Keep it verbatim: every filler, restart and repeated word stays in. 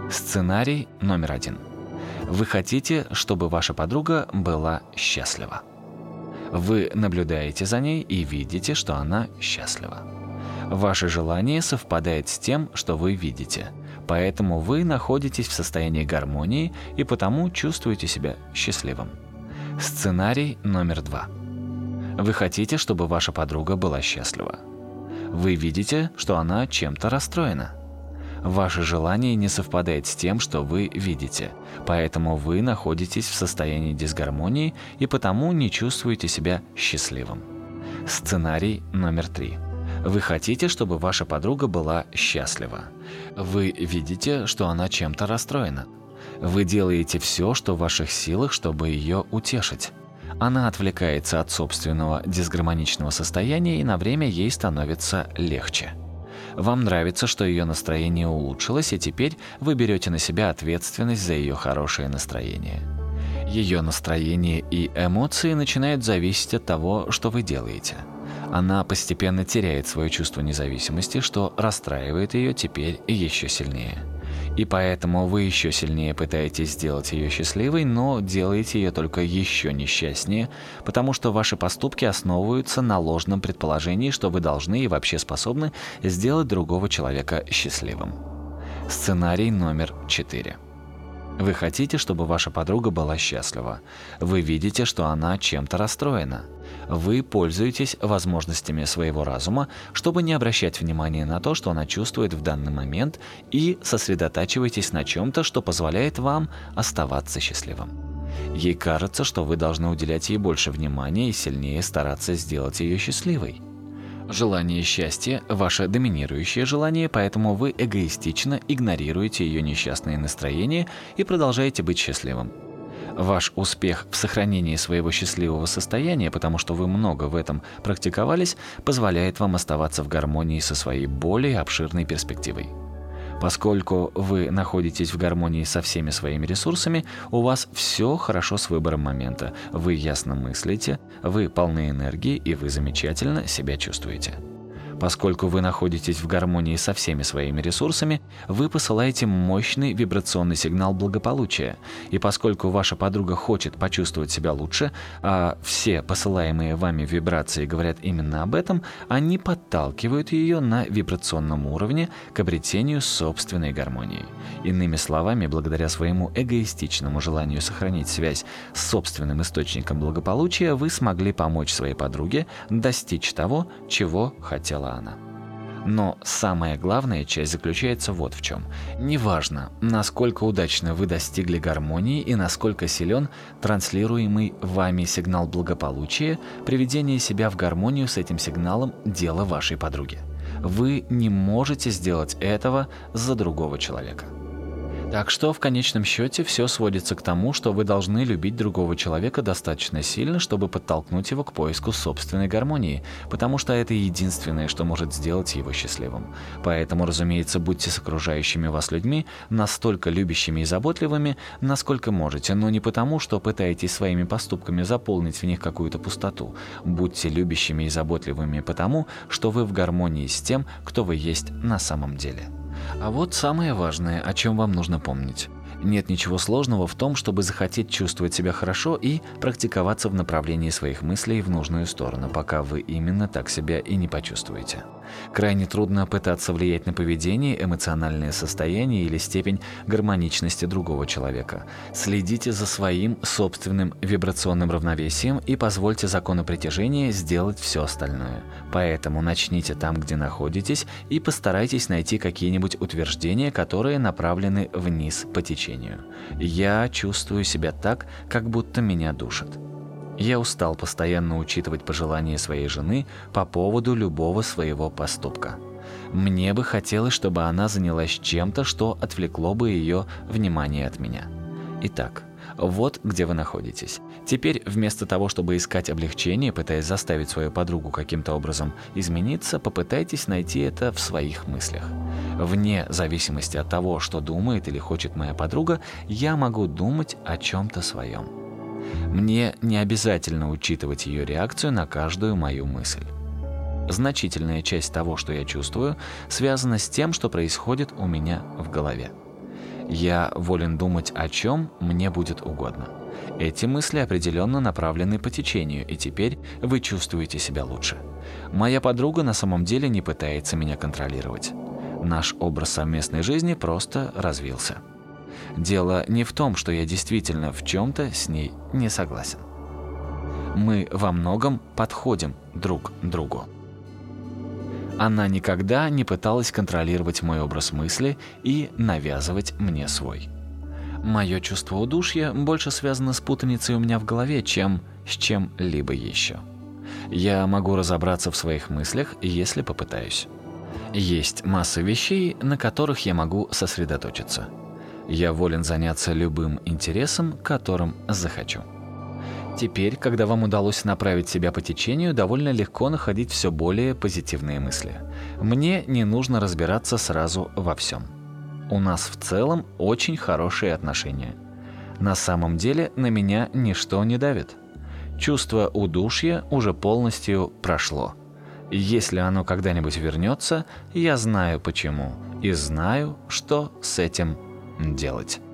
Сценарий номер один. Вы хотите, чтобы ваша подруга была счастлива. Вы наблюдаете за ней и видите, что она счастлива. Ваше желание совпадает с тем, что вы видите, поэтому вы находитесь в состоянии гармонии и потому чувствуете себя счастливым. Сценарий номер два. Вы хотите, чтобы ваша подруга была счастлива. Вы видите, что она чем-то расстроена. Ваше желание не совпадает с тем, что вы видите, поэтому вы находитесь в состоянии дисгармонии и потому не чувствуете себя счастливым. Сценарий номер три. Вы хотите, чтобы ваша подруга была счастлива. Вы видите, что она чем-то расстроена. Вы делаете все, что в ваших силах, чтобы ее утешить. Она отвлекается от собственного дисгармоничного состояния, и на время ей становится легче. Вам нравится, что ее настроение улучшилось, и теперь вы берете на себя ответственность за ее хорошее настроение. Ее настроение и эмоции начинают зависеть от того, что вы делаете. Она постепенно теряет свое чувство независимости, что расстраивает ее теперь еще сильнее. И поэтому вы еще сильнее пытаетесь сделать ее счастливой, но делаете ее только еще несчастнее, потому что ваши поступки основываются на ложном предположении, что вы должны и вообще способны сделать другого человека счастливым. Сценарий номер четыре. Вы хотите, чтобы ваша подруга была счастлива. Вы видите, что она чем-то расстроена. Вы пользуетесь возможностями своего разума, чтобы не обращать внимания на то, что она чувствует в данный момент, и сосредотачиваетесь на чем-то, что позволяет вам оставаться счастливым. Ей кажется, что вы должны уделять ей больше внимания и сильнее стараться сделать ее счастливой. Желание счастья – ваше доминирующее желание, поэтому вы эгоистично игнорируете ее несчастное настроение и продолжаете быть счастливым. Ваш успех в сохранении своего счастливого состояния, потому что вы много в этом практиковались, позволяет вам оставаться в гармонии со своей более обширной перспективой. Поскольку вы находитесь в гармонии со всеми своими ресурсами, у вас все хорошо с выбором момента. Вы ясно мыслите, вы полны энергии и вы замечательно себя чувствуете. Поскольку вы находитесь в гармонии со всеми своими ресурсами, вы посылаете мощный вибрационный сигнал благополучия. И поскольку ваша подруга хочет почувствовать себя лучше, а все посылаемые вами вибрации говорят именно об этом, они подталкивают ее на вибрационном уровне к обретению собственной гармонии. Иными словами, благодаря своему эгоистичному желанию сохранить связь с собственным источником благополучия, вы смогли помочь своей подруге достичь того, чего хотела она. Но самая главная часть заключается вот в чем. Неважно, насколько удачно вы достигли гармонии и насколько силен транслируемый вами сигнал благополучия, приведение себя в гармонию с этим сигналом – дело вашей подруги. Вы не можете сделать этого за другого человека. Так что в конечном счете все сводится к тому, что вы должны любить другого человека достаточно сильно, чтобы подтолкнуть его к поиску собственной гармонии, потому что это единственное, что может сделать его счастливым. Поэтому, разумеется, будьте с окружающими вас людьми настолько любящими и заботливыми, насколько можете, но не потому, что пытаетесь своими поступками заполнить в них какую-то пустоту. Будьте любящими и заботливыми потому, что вы в гармонии с тем, кто вы есть на самом деле. А вот самое важное, о чем вам нужно помнить. Нет ничего сложного в том, чтобы захотеть чувствовать себя хорошо и практиковаться в направлении своих мыслей в нужную сторону, пока вы именно так себя и не почувствуете. Крайне трудно пытаться влиять на поведение, эмоциональное состояние или степень гармоничности другого человека. Следите за своим собственным вибрационным равновесием и позвольте закону притяжения сделать все остальное. Поэтому начните там, где находитесь, и постарайтесь найти какие-нибудь утверждения, которые направлены вниз по течению. Я чувствую себя так, как будто меня душат. Я устал постоянно учитывать пожелания своей жены по поводу любого своего поступка. Мне бы хотелось, чтобы она занялась чем-то, что отвлекло бы ее внимание от меня. Итак, вот где вы находитесь. Теперь вместо того, чтобы искать облегчение, пытаясь заставить свою подругу каким-то образом измениться, попытайтесь найти это в своих мыслях. Вне зависимости от того, что думает или хочет моя подруга, я могу думать о чем-то своем. Мне не обязательно учитывать ее реакцию на каждую мою мысль. Значительная часть того, что я чувствую, связана с тем, что происходит у меня в голове. Я волен думать, о чем мне будет угодно. Эти мысли определенно направлены по течению, и теперь вы чувствуете себя лучше. Моя подруга на самом деле не пытается меня контролировать. Наш образ совместной жизни просто развился. Дело не в том, что я действительно в чем-то с ней не согласен. Мы во многом подходим друг другу. Она никогда не пыталась контролировать мой образ мысли и навязывать мне свой. Мое чувство удушья больше связано с путаницей у меня в голове, чем с чем-либо еще. Я могу разобраться в своих мыслях, если попытаюсь. Есть масса вещей, на которых я могу сосредоточиться. Я волен заняться любым интересом, которым захочу. Теперь, когда вам удалось направить себя по течению, довольно легко находить все более позитивные мысли. Мне не нужно разбираться сразу во всем. У нас в целом очень хорошие отношения. На самом деле на меня ничто не давит. Чувство удушья уже полностью прошло. Если оно когда-нибудь вернется, я знаю почему и знаю, что с этим делать.